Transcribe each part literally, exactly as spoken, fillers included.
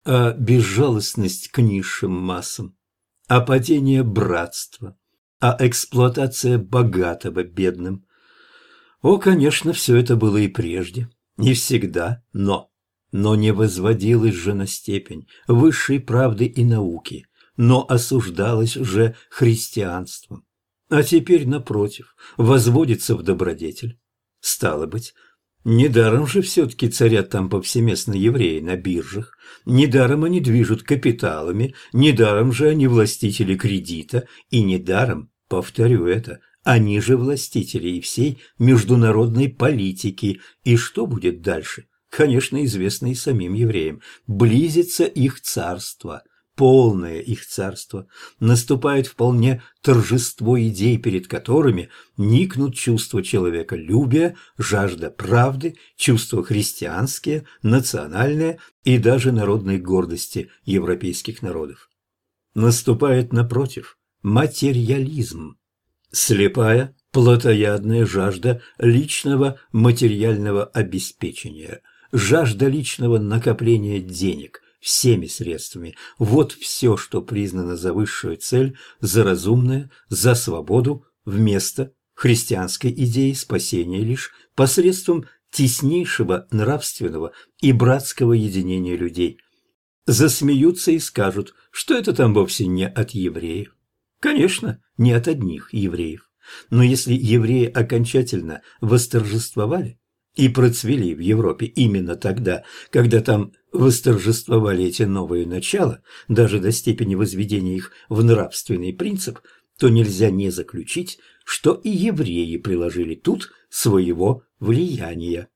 а безжалостность к низшим массам, а падение братства, а эксплуатация богатого бедным. О, конечно, все это было и прежде, не всегда, но... Но не возводилось же на степень высшей правды и науки, но осуждалось же христианством. А теперь, напротив, возводится в добродетель. Стало быть, недаром же все-таки царят там повсеместно евреи на биржах, недаром они движут капиталами, недаром же они властители кредита, и недаром, повторю это, они же властители и всей международной политики. И что будет дальше? Конечно, известно и самим евреям. Близится их царство, полное их царство. Наступает вполне торжество идей, перед которыми никнут чувства человеколюбия, жажда правды, чувства христианские, национальные и даже народной гордости европейских народов. Наступает, напротив, материализм, слепая, плотоядная жажда личного материального обеспечения, жажда личного накопления денег всеми средствами. Вот все, что признано за высшую цель, за разумное, за свободу, вместо христианской идеи спасения лишь посредством теснейшего нравственного и братского единения людей. Засмеются и скажут, что это там вовсе не от евреев. Конечно, не от одних евреев. Но если евреи окончательно восторжествовали и процвели в Европе именно тогда, когда там восторжествовали эти новые начала, даже до степени возведения их в нравственный принцип, то нельзя не заключить, что и евреи приложили тут своего влияния.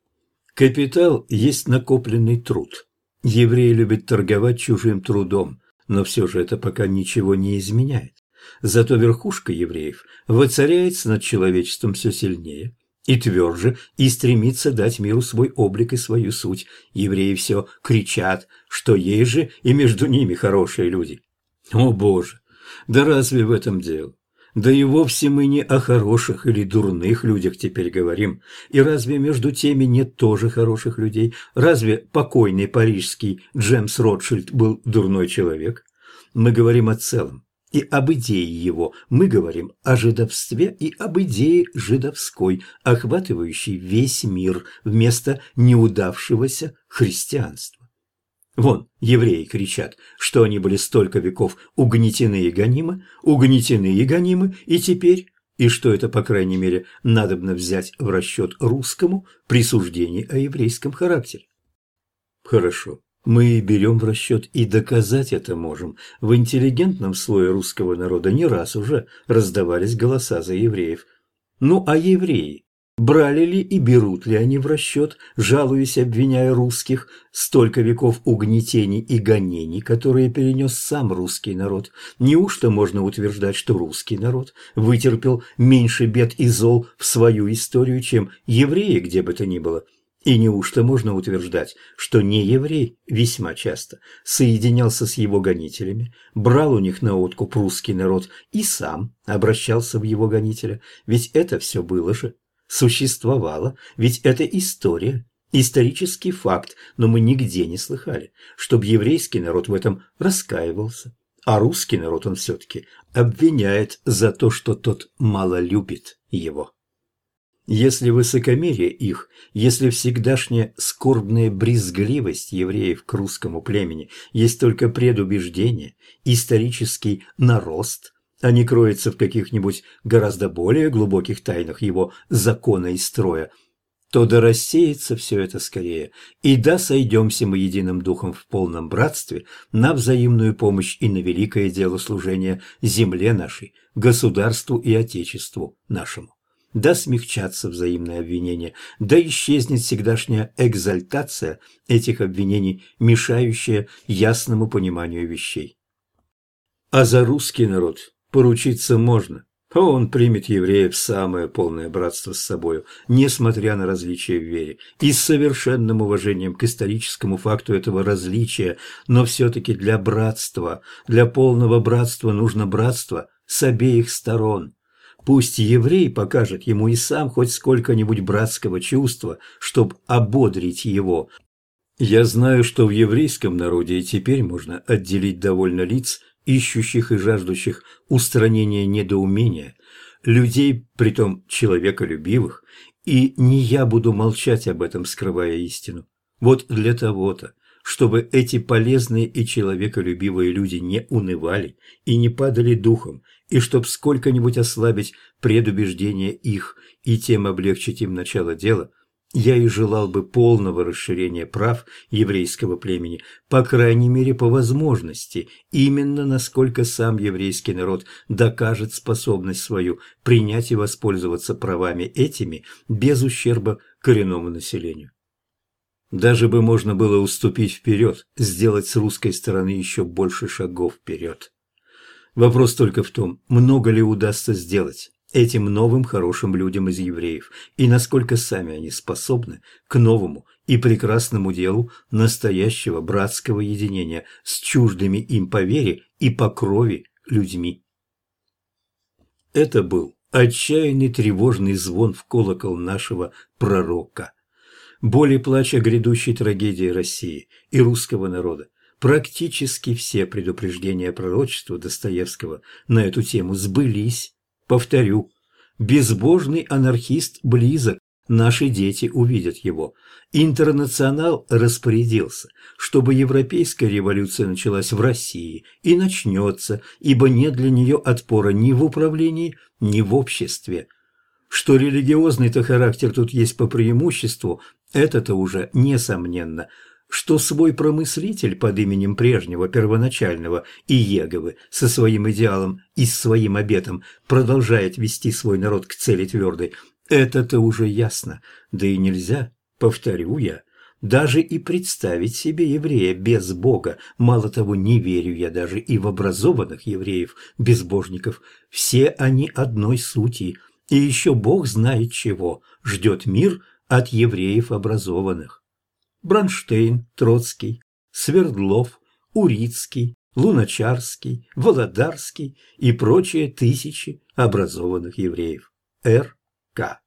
Капитал есть накопленный труд. Евреи любят торговать чужим трудом, но все же это пока ничего не изменяет. Зато верхушка евреев воцаряется над человечеством все сильнее и тверже, и стремится дать миру свой облик и свою суть. Евреи все кричат, что есть же и между ними хорошие люди. О Боже! Да разве в этом дело? Да и вовсе мы не о хороших или дурных людях теперь говорим. И разве между теми нет тоже хороших людей? Разве покойный парижский Джеймс Ротшильд был дурной человек? Мы говорим о целом и об идее его. Мы говорим о жидовстве и об идее жидовской, охватывающей весь мир вместо неудавшегося христианства. Вон, евреи кричат, что они были столько веков угнетены и гонимы, угнетены и гонимы, и теперь, и что это, по крайней мере, надобно взять в расчет русскому при суждении о еврейском характере. Хорошо. Мы берем в расчет и доказать это можем. В интеллигентном слое русского народа не раз уже раздавались голоса за евреев. Ну а евреи? Брали ли и берут ли они в расчет, жалуясь, обвиняя русских, столько веков угнетений и гонений, которые перенес сам русский народ? Неужто можно утверждать, что русский народ вытерпел меньше бед и зол в свою историю, чем евреи, где бы то ни было? И неужто можно утверждать, что не еврей весьма часто соединялся с его гонителями, брал у них на откуп русский народ и сам обращался в его гонителя? Ведь это все было же, существовало, ведь это история, исторический факт, но мы нигде не слыхали, чтобы еврейский народ в этом раскаивался, а русский народ он все-таки обвиняет за то, что тот мало любит его. Если высокомерие их, если всегдашняя скорбная брезгливость евреев к русскому племени есть только предубеждение, исторический нарост, а не кроется в каких-нибудь гораздо более глубоких тайнах его закона и строя, то да рассеется все это скорее, и да сойдемся мы единым духом в полном братстве на взаимную помощь и на великое дело служения земле нашей, государству и отечеству нашему. Да смягчатся взаимные обвинения, да исчезнет всегдашняя экзальтация этих обвинений, мешающая ясному пониманию вещей. А за русский народ поручиться можно, а он примет евреев в самое полное братство с собою, несмотря на различия в вере, и с совершенным уважением к историческому факту этого различия, но все-таки для братства, для полного братства нужно братство с обеих сторон. Пусть еврей покажет ему и сам хоть сколько-нибудь братского чувства, чтобы ободрить его. Я знаю, что в еврейском народе и теперь можно отделить довольно лиц, ищущих и жаждущих устранения недоумения, людей, притом человеколюбивых, и не я буду молчать об этом, скрывая истину. Вот для того-то, чтобы эти полезные и человеколюбивые люди не унывали и не падали духом, и чтоб сколько-нибудь ослабить предубеждение их и тем облегчить им начало дела, я и желал бы полного расширения прав еврейского племени, по крайней мере по возможности, именно насколько сам еврейский народ докажет способность свою принять и воспользоваться правами этими без ущерба коренному населению. Даже бы можно было уступить вперед, сделать с русской стороны еще больше шагов вперед. Вопрос только в том, много ли удастся сделать этим новым хорошим людям из евреев, и насколько сами они способны к новому и прекрасному делу настоящего братского единения с чуждыми им по вере и по крови людьми. Это был отчаянный тревожный звон в колокол нашего пророка. Боль и плач о грядущей трагедии России и русского народа. Практически все предупреждения пророчества Достоевского на эту тему сбылись. Повторю, безбожный анархист близок, наши дети увидят его. Интернационал распорядился, чтобы европейская революция началась в России и начнется, ибо нет для нее отпора ни в управлении, ни в обществе. Что религиозный-то характер тут есть по преимуществу, это-то уже несомненно. Что свой промыслитель под именем прежнего первоначального Иеговы со своим идеалом и с своим обетом продолжает вести свой народ к цели твердой, это-то уже ясно. Да и нельзя, повторю я, даже и представить себе еврея без Бога. Мало того, не верю я даже и в образованных евреев-безбожников. Все они одной сути. И еще Бог знает чего ждет мир от евреев образованных. Бронштейн, Троцкий, Свердлов, Урицкий, Луначарский, Володарский и прочие тысячи образованных евреев. Р К